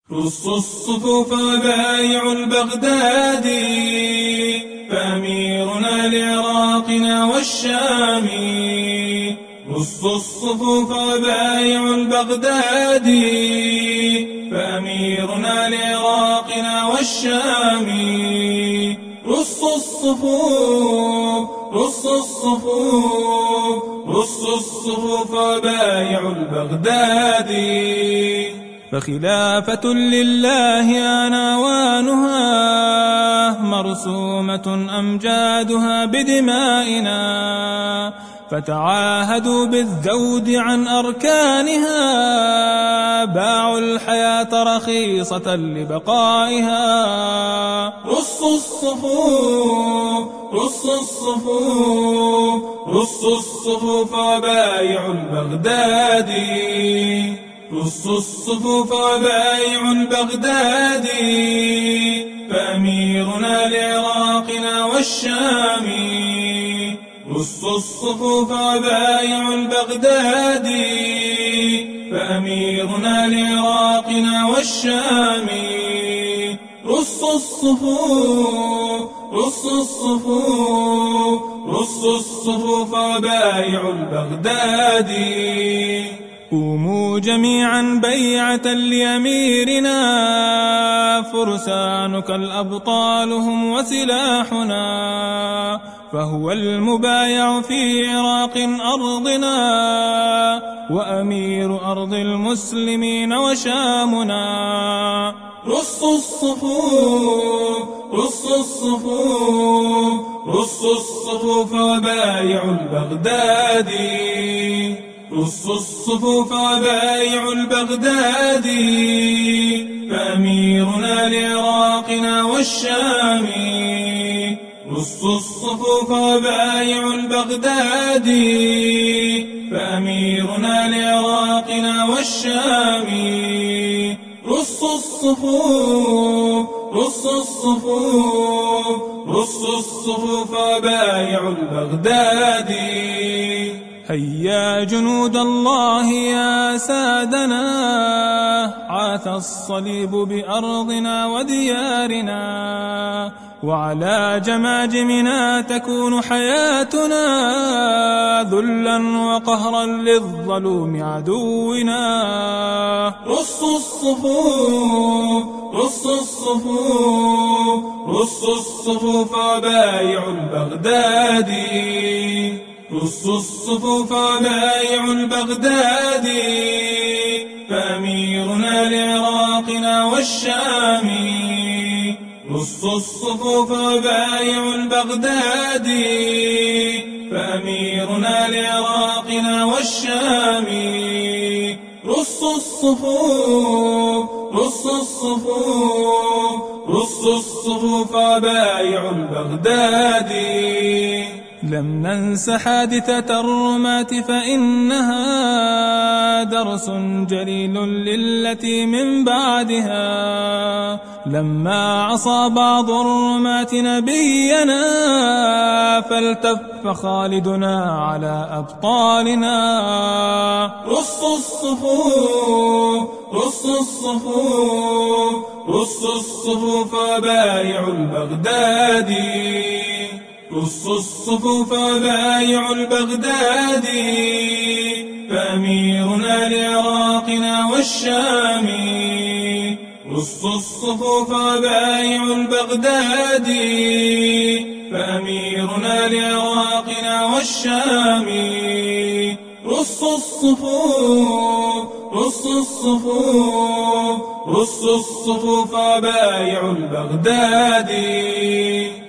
رصوا الصفوف وبايعوا البغدادي، فأميرنا لعراقنا والشام. رصوا الصفوف وبايعوا البغدادي، فأميرنا لعراقنا والشام. رصوا الصفوف، رصوا الصفوف، رصوا الصفوف وبايعوا البغدادي. فخلافة لله آناوانها، مرسومة أمجادها بدمائنا. فتعاهدوا بالذود عن أركانها، باعوا الحياة رخيصة لبقائها. رصوا الصفوف، رصوا الصفوف، رصوا الصفوف وبايعوا البغدادي. رصوا الصفوف وبايعوا البغدادي، فأميرنا لعراقنا والشام. رصوا الصفوف وبايعوا البغدادي، فأميرنا لعراقنا والشام. رصوا الصفوف، رصوا الصفوف، رصوا الصفوف وبايعوا البغدادي. قوموا جميعا بيعة لأميرنا، فرسانك الأبطال هم وسلاحنا. فهو المبايع في عراق أرضنا، وأمير أرض المسلمين وشامنا. رصوا الصفوف، رصوا الصفوف، رصوا الصفوف وبايعوا البغدادي. رصوا الصفوف وبايعوا البغدادي، فأميرنا لعراقنا والشام. رصوا الصفوف وبايعوا البغدادي، فأميرنا لعراقنا والشام. رصوا الصفوف، رصوا الصفوف، رصوا الصفوف وبايعوا البغدادي. هيا جنود الله يا سادنا، عاث الصليب بأرضنا وديارنا. وعلى جماجمنا تكون حياتنا، ذلا وقهرا للظلوم عدونا. رصوا الصفوف، رصوا الصفوف، رصوا الصفوف وبايعوا البغدادي. رصوا الصفوف وبايعوا البغدادي، فأميرنا لعراقنا والشام. رصوا الصفوف وبايعوا البغدادي، فأميرنا لعراقنا والشام. رصوا الصفوف، رصوا الصفوف، رصوا الصفوف وبايعوا البغدادي. لم ننس حادثة الرماة، فإنها درس جليل للتي من بعدها. لما عصى بعض الرماة نبينا، فالتف خالدنا على أبطالنا. رصوا الصفوف، رصوا الصفوف، رصوا الصفوف وبايعوا البغدادي. رصوا الصفوف وبايعوا البغدادي، فأميرنا لعراقنا والشام. رصوا الصفوف وبايعوا البغدادي، فأميرنا لعراقنا والشام. رصوا الصفوف، رصوا الصفوف، رصوا الصفوف وبايعوا البغدادي.